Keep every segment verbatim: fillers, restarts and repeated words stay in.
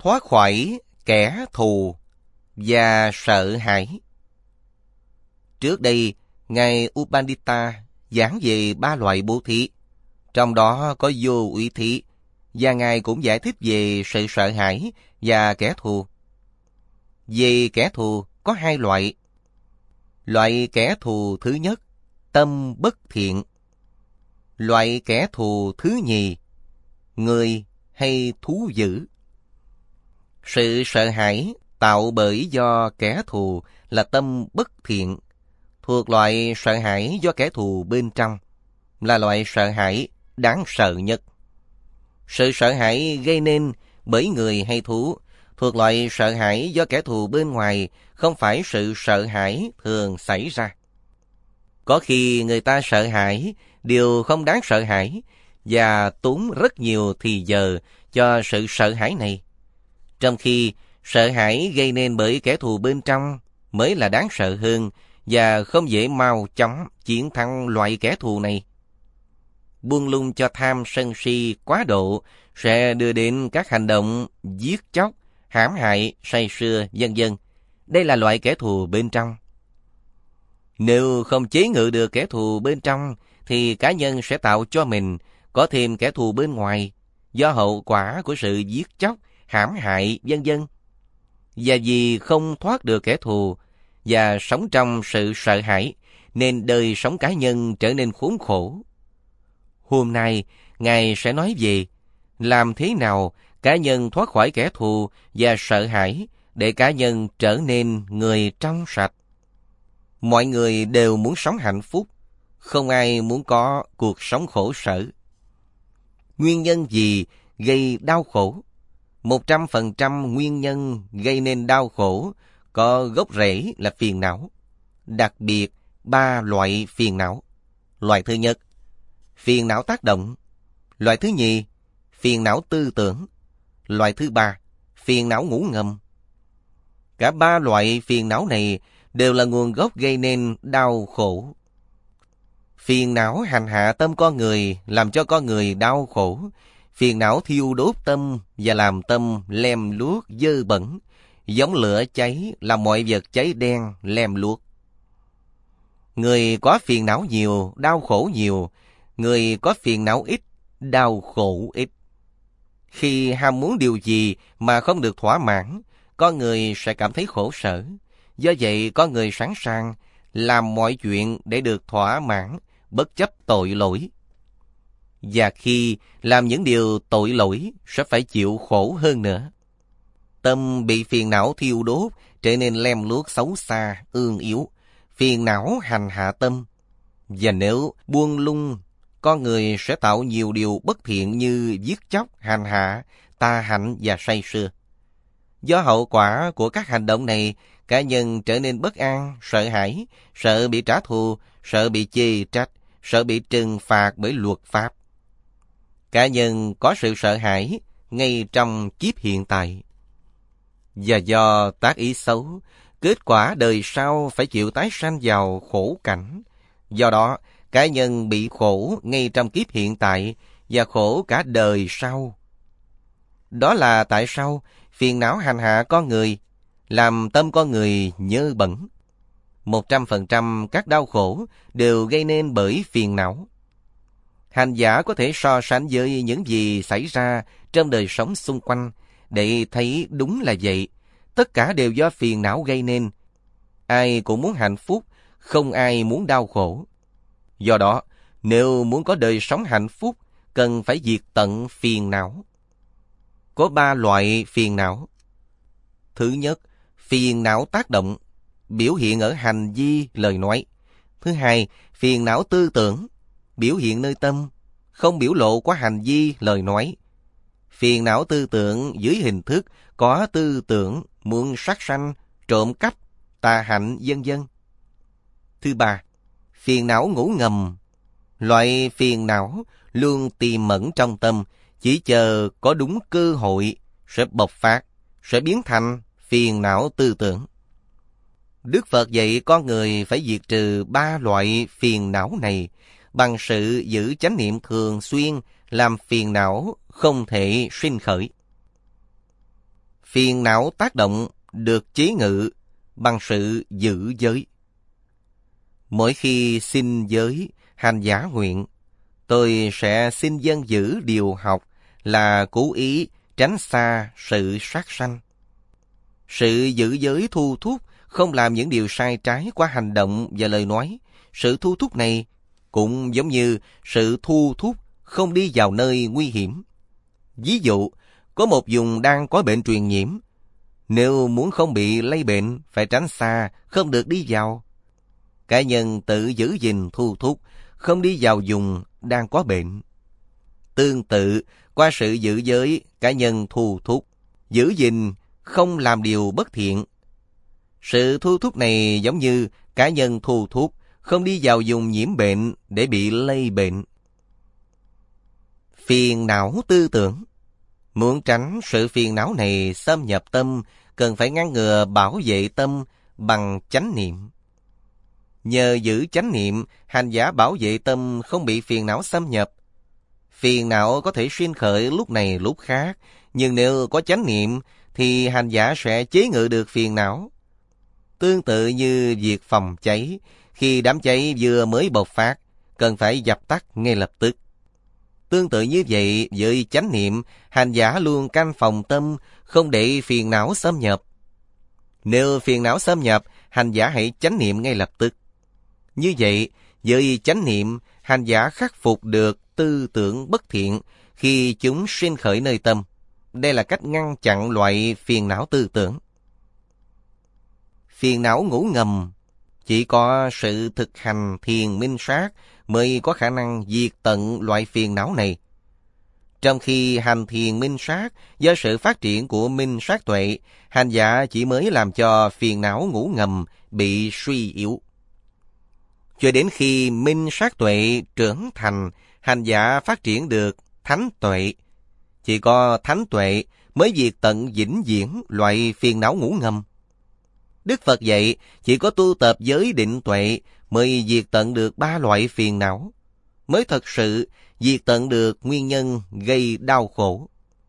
thoát khỏi kẻ thù và sợ hãi. Trước đây, Ngài Upandita giảng về ba loại bố thí, trong đó có vô úy thí, và Ngài cũng giải thích về sự sợ hãi và kẻ thù. Về kẻ thù có hai loại. Loại kẻ thù thứ nhất, tâm bất thiện. Loại kẻ thù thứ nhì, người hay thú dữ. Sự sợ hãi tạo bởi do kẻ thù là tâm bất thiện, thuộc loại sợ hãi do kẻ thù bên trong, là loại sợ hãi đáng sợ nhất. Sự sợ hãi gây nên bởi người hay thú thuộc loại sợ hãi do kẻ thù bên ngoài, không phải sự sợ hãi thường xảy ra. Có khi người ta sợ hãi điều không đáng sợ hãi và tốn rất nhiều thì giờ cho sự sợ hãi này, trong khi sợ hãi gây nên bởi kẻ thù bên trong mới là đáng sợ hơn và không dễ mau chóng chiến thắng loại kẻ thù này. Buông lung cho tham sân si quá độ sẽ đưa đến các hành động giết chóc, hãm hại, say sưa, vân vân. Đây là loại kẻ thù bên trong. Nếu không chế ngự được kẻ thù bên trong, thì cá nhân sẽ tạo cho mình có thêm kẻ thù bên ngoài, do hậu quả của sự giết chóc, hãm hại, vân vân. Và vì không thoát được kẻ thù và sống trong sự sợ hãi, nên đời sống cá nhân trở nên khốn khổ. Hôm nay, Ngài sẽ nói về làm thế nào cá nhân thoát khỏi kẻ thù và sợ hãi để cá nhân trở nên người trong sạch. Mọi người đều muốn sống hạnh phúc, không ai muốn có cuộc sống khổ sở. Nguyên nhân gì gây đau khổ? Một trăm phần trăm nguyên nhân gây nên đau khổ có gốc rễ là phiền não. Đặc biệt, ba loại phiền não. Loại thứ nhất, phiền não tác động. Loại thứ nhì, phiền não tư tưởng. Loại thứ ba, phiền não ngủ ngầm. Cả ba loại phiền não này đều là nguồn gốc gây nên đau khổ. Phiền não hành hạ tâm con người, làm cho con người đau khổ. Phiền não thiêu đốt tâm và làm tâm lem luốc dơ bẩn, giống lửa cháy làm mọi vật cháy đen lem luốc. Người có phiền não nhiều, đau khổ nhiều. Người có phiền não ít, đau khổ ít. Khi ham muốn điều gì mà không được thỏa mãn, con người sẽ cảm thấy khổ sở. Do vậy, con người sẵn sàng làm mọi chuyện để được thỏa mãn, bất chấp tội lỗi. Và khi làm những điều tội lỗi, sẽ phải chịu khổ hơn nữa. Tâm bị phiền não thiêu đốt, trở nên lem luốc xấu xa, ương yếu. Phiền não hành hạ tâm. Và nếu buông lung, con người sẽ tạo nhiều điều bất thiện như giết chóc, hành hạ, tà hạnh và say sưa. Do hậu quả của các hành động này, cá nhân trở nên bất an, sợ hãi, sợ bị trả thù, sợ bị chê trách, sợ bị trừng phạt bởi luật pháp. Cá nhân có sự sợ hãi ngay trong kiếp hiện tại. Và do tác ý xấu, kết quả đời sau phải chịu tái sanh vào khổ cảnh. Do đó, cá nhân bị khổ ngay trong kiếp hiện tại và khổ cả đời sau. Đó là tại sao phiền não hành hạ con người, làm tâm con người nhơ bẩn. Một trăm phần trăm các đau khổ đều gây nên bởi phiền não. Hành giả có thể so sánh với những gì xảy ra trong đời sống xung quanh để thấy đúng là vậy. Tất cả đều do phiền não gây nên. Ai cũng muốn hạnh phúc, không ai muốn đau khổ. Do đó, nếu muốn có đời sống hạnh phúc, cần phải diệt tận phiền não. Có ba loại phiền não. Thứ nhất, phiền não tác động, biểu hiện ở hành vi, lời nói. Thứ hai, phiền não tư tưởng, biểu hiện nơi tâm, không biểu lộ qua hành vi, lời nói. Phiền não tư tưởng dưới hình thức có tư tưởng muốn sát sanh, trộm cắp, tà hạnh, vân vân. Thứ ba, phiền não ngủ ngầm. Loại phiền não luôn tiềm ẩn trong tâm, chỉ chờ có đúng cơ hội sẽ bộc phát, sẽ biến thành phiền não tư tưởng. Đức Phật dạy con người phải diệt trừ ba loại phiền não này bằng sự giữ chánh niệm thường xuyên, làm phiền não không thể sinh khởi. Phiền não tác động được chế ngự bằng sự giữ giới. Mỗi khi xin giới, hành giả nguyện, tôi sẽ xin dân giữ điều học là cố ý tránh xa sự sát sanh. Sự giữ giới thu thúc không làm những điều sai trái qua hành động và lời nói. Sự thu thúc này cũng giống như sự thu thúc không đi vào nơi nguy hiểm. Ví dụ, có một vùng đang có bệnh truyền nhiễm. Nếu muốn không bị lây bệnh, phải tránh xa, không được đi vào. Cá nhân tự giữ gìn thu thúc, không đi vào vùng đang có bệnh. Tương tự, qua sự giữ giới, cá nhân thu thúc, giữ gìn, không làm điều bất thiện. Sự thu thúc này giống như cá nhân thu thúc, không đi vào vùng nhiễm bệnh để bị lây bệnh. Phiền não tư tưởng. Muốn tránh sự phiền não này xâm nhập tâm, cần phải ngăn ngừa bảo vệ tâm bằng chánh niệm. Nhờ giữ chánh niệm, hành giả bảo vệ tâm không bị phiền não xâm nhập. Phiền não có thể sinh khởi lúc này lúc khác, nhưng nếu có chánh niệm thì hành giả sẽ chế ngự được phiền não. Tương tự như việc phòng cháy, khi đám cháy vừa mới bộc phát, cần phải dập tắt ngay lập tức. Tương tự như vậy, với chánh niệm, hành giả luôn canh phòng tâm, không để phiền não xâm nhập. Nếu phiền não xâm nhập, hành giả hãy chánh niệm ngay lập tức. Như vậy, với chánh niệm, hành giả khắc phục được tư tưởng bất thiện khi chúng sinh khởi nơi tâm. Đây là cách ngăn chặn loại phiền não tư tưởng. Phiền não ngủ ngầm, chỉ có sự thực hành thiền minh sát mới có khả năng diệt tận loại phiền não này. Trong khi hành thiền minh sát, do sự phát triển của minh sát tuệ, hành giả chỉ mới làm cho phiền não ngủ ngầm bị suy yếu. Cho đến khi minh sát tuệ trưởng thành, hành giả phát triển được thánh tuệ. Chỉ có thánh tuệ mới diệt tận vĩnh viễn loại phiền não ngủ ngầm. Đức Phật dạy, chỉ có tu tập giới định tuệ mới diệt tận được ba loại phiền não, mới thật sự diệt tận được nguyên nhân gây đau khổ.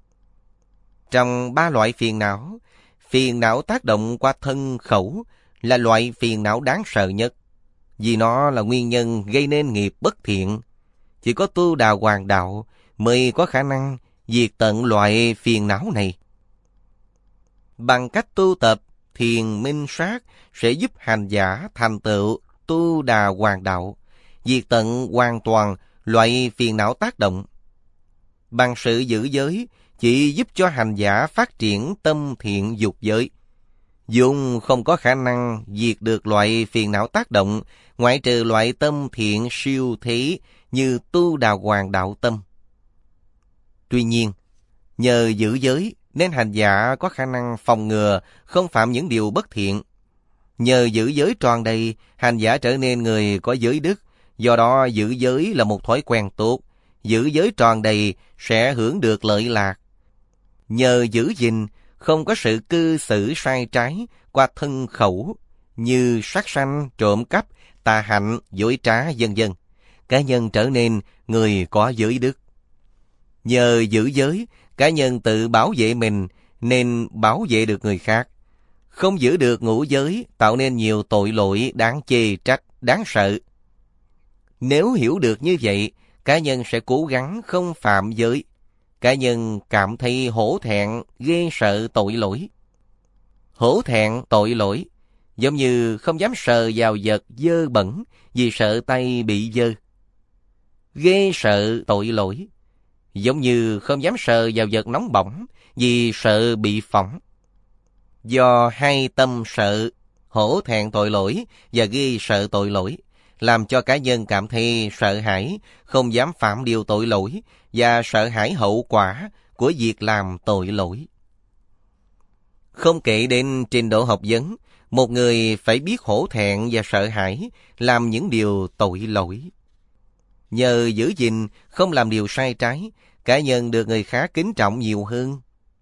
Trong ba loại phiền não, phiền não tác động qua thân khẩu là loại phiền não đáng sợ nhất, vì nó là nguyên nhân gây nên nghiệp bất thiện. Chỉ có tu đà hoàng đạo mới có khả năng diệt tận loại phiền não này. Bằng cách tu tập thiền minh sát sẽ giúp hành giả thành tựu tu đà hoàng đạo, diệt tận hoàn toàn loại phiền não tác động. Bằng sự giữ giới chỉ giúp cho hành giả phát triển tâm thiện dục giới. Dùng không có khả năng diệt được loại phiền não tác động, ngoại trừ loại tâm thiện siêu thế như tu đà hoàng đạo tâm. Tuy nhiên, nhờ giữ giới nên hành giả có khả năng phòng ngừa, không phạm những điều bất thiện. Nhờ giữ giới tròn đầy, hành giả trở nên người có giới đức. Do đó giữ giới là một thói quen tốt. Giữ giới tròn đầy sẽ hưởng được lợi lạc. Nhờ giữ gìn, không có sự cư xử sai trái qua thân khẩu như sát sanh, trộm cắp, tà hạnh, dối trá, vân vân. Cá nhân trở nên người có giới đức. Nhờ giữ giới, cá nhân tự bảo vệ mình nên bảo vệ được người khác. Không giữ được ngũ giới tạo nên nhiều tội lỗi đáng chê trách, đáng sợ. Nếu hiểu được như vậy, cá nhân sẽ cố gắng không phạm giới. Cá nhân cảm thấy hổ thẹn, ghê sợ tội lỗi. Hổ thẹn tội lỗi giống như không dám sờ vào vật dơ bẩn vì sợ tay bị dơ. Ghê sợ tội lỗi giống như không dám sờ vào vật nóng bỏng vì sợ bị phỏng. Do hai tâm sợ, hổ thẹn tội lỗi và ghê sợ tội lỗi, làm cho cá nhân cảm thấy sợ hãi, không dám phạm điều tội lỗi và sợ hãi hậu quả của việc làm tội lỗi. Không kể đến trình độ học vấn, một người phải biết hổ thẹn và sợ hãi làm những điều tội lỗi. Nhờ giữ gìn, không làm điều sai trái, cá nhân được người khác kính trọng nhiều hơn.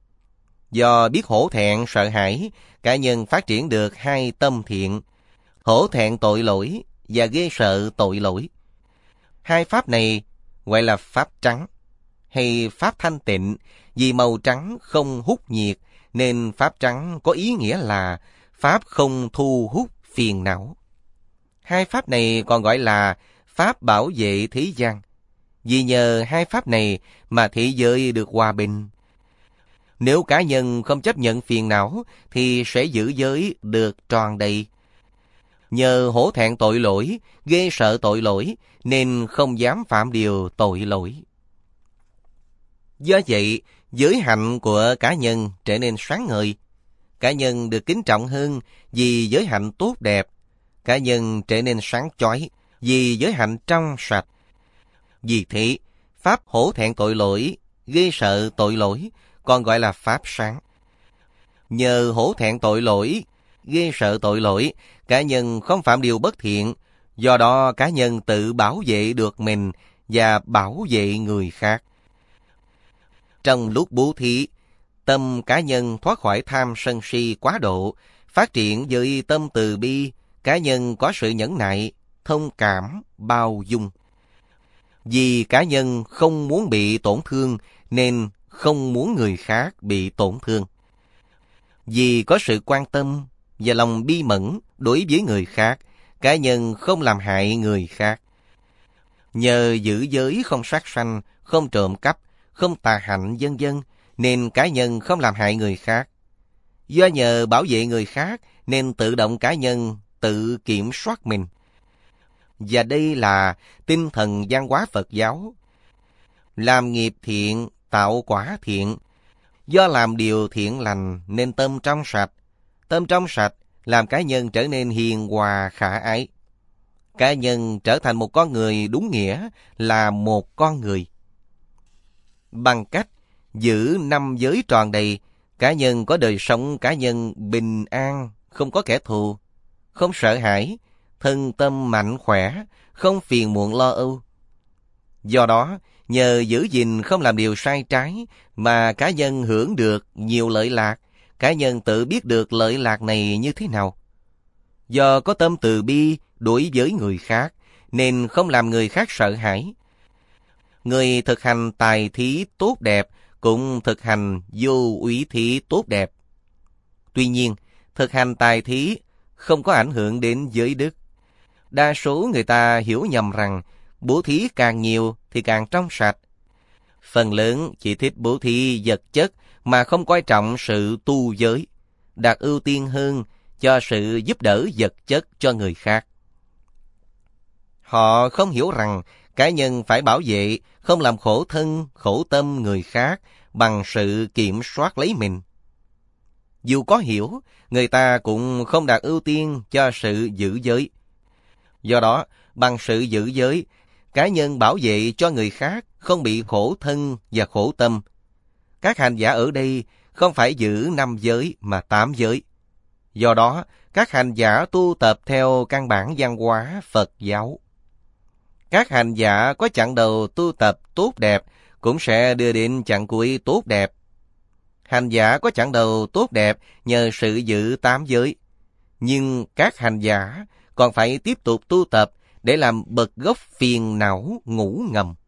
Do biết hổ thẹn sợ hãi, cá nhân phát triển được hai tâm thiện, hổ thẹn tội lỗi và ghê sợ tội lỗi. Hai pháp này gọi là pháp trắng hay pháp thanh tịnh, vì màu trắng không hút nhiệt, nên pháp trắng có ý nghĩa là pháp không thu hút phiền não. Hai pháp này còn gọi là pháp bảo vệ thế gian, vì nhờ hai pháp này mà thế giới được hòa bình. Nếu cá nhân không chấp nhận phiền não thì sẽ giữ giới được tròn đầy. Nhờ hổ thẹn tội lỗi, ghê sợ tội lỗi, nên không dám phạm điều tội lỗi. Do vậy, giới hạnh của cá nhân trở nên sáng ngời. Cá nhân được kính trọng hơn vì giới hạnh tốt đẹp. Cá nhân trở nên sáng chói vì giới hạnh trong sạch. Vì thế, pháp hổ thẹn tội lỗi, ghê sợ tội lỗi, còn gọi là pháp sáng. Nhờ hổ thẹn tội lỗi, ghê sợ tội lỗi, cá nhân không phạm điều bất thiện, do đó cá nhân tự bảo vệ được mình và bảo vệ người khác. Trong lúc bố thí, tâm cá nhân thoát khỏi tham sân si quá độ, phát triển với tâm từ bi, cá nhân có sự nhẫn nại, thông cảm, bao dung. Vì cá nhân không muốn bị tổn thương nên không muốn người khác bị tổn thương. Vì có sự quan tâm và lòng bi mẫn đối với người khác, cá nhân không làm hại người khác. Nhờ giữ giới không sát sanh, không trộm cắp, không tà hạnh vân vân, nên cá nhân không làm hại người khác. Do nhờ bảo vệ người khác nên tự động cá nhân tự kiểm soát mình. Và đây là tinh thần văn hóa Phật giáo. Làm nghiệp thiện, tạo quả thiện. Do làm điều thiện lành nên tâm trong sạch. Tâm trong sạch làm cá nhân trở nên hiền hòa khả ái. Cá nhân trở thành một con người đúng nghĩa là một con người. Bằng cách giữ năm giới tròn đầy, cá nhân có đời sống cá nhân bình an, không có kẻ thù, không sợ hãi, thân tâm mạnh khỏe, không phiền muộn lo âu. Do đó, nhờ giữ gìn không làm điều sai trái mà cá nhân hưởng được nhiều lợi lạc, cá nhân tự biết được lợi lạc này như thế nào. Do có tâm từ bi đối với người khác, nên không làm người khác sợ hãi. Người thực hành tài thí tốt đẹp cũng thực hành vô úy thí tốt đẹp. Tuy nhiên, thực hành tài thí không có ảnh hưởng đến giới đức. Đa số người ta hiểu nhầm rằng bố thí càng nhiều thì càng trong sạch. Phần lớn chỉ thích bố thí vật chất mà không coi trọng sự tu giới, đặt ưu tiên hơn cho sự giúp đỡ vật chất cho người khác. Họ không hiểu rằng cá nhân phải bảo vệ, không làm khổ thân, khổ tâm người khác bằng sự kiểm soát lấy mình. Dù có hiểu, người ta cũng không đặt ưu tiên cho sự giữ giới. Do đó, bằng sự giữ giới, cá nhân bảo vệ cho người khác không bị khổ thân và khổ tâm. Các hành giả ở đây không phải giữ năm giới mà tám giới. Do đó, các hành giả tu tập theo căn bản văn hóa Phật giáo. Các hành giả có chặng đầu tu tập tốt đẹp cũng sẽ đưa đến chặng cuối tốt đẹp. Hành giả có chặng đầu tốt đẹp nhờ sự giữ tám giới. Nhưng các hành giả còn phải tiếp tục tu tập để làm bật gốc phiền não ngủ ngầm.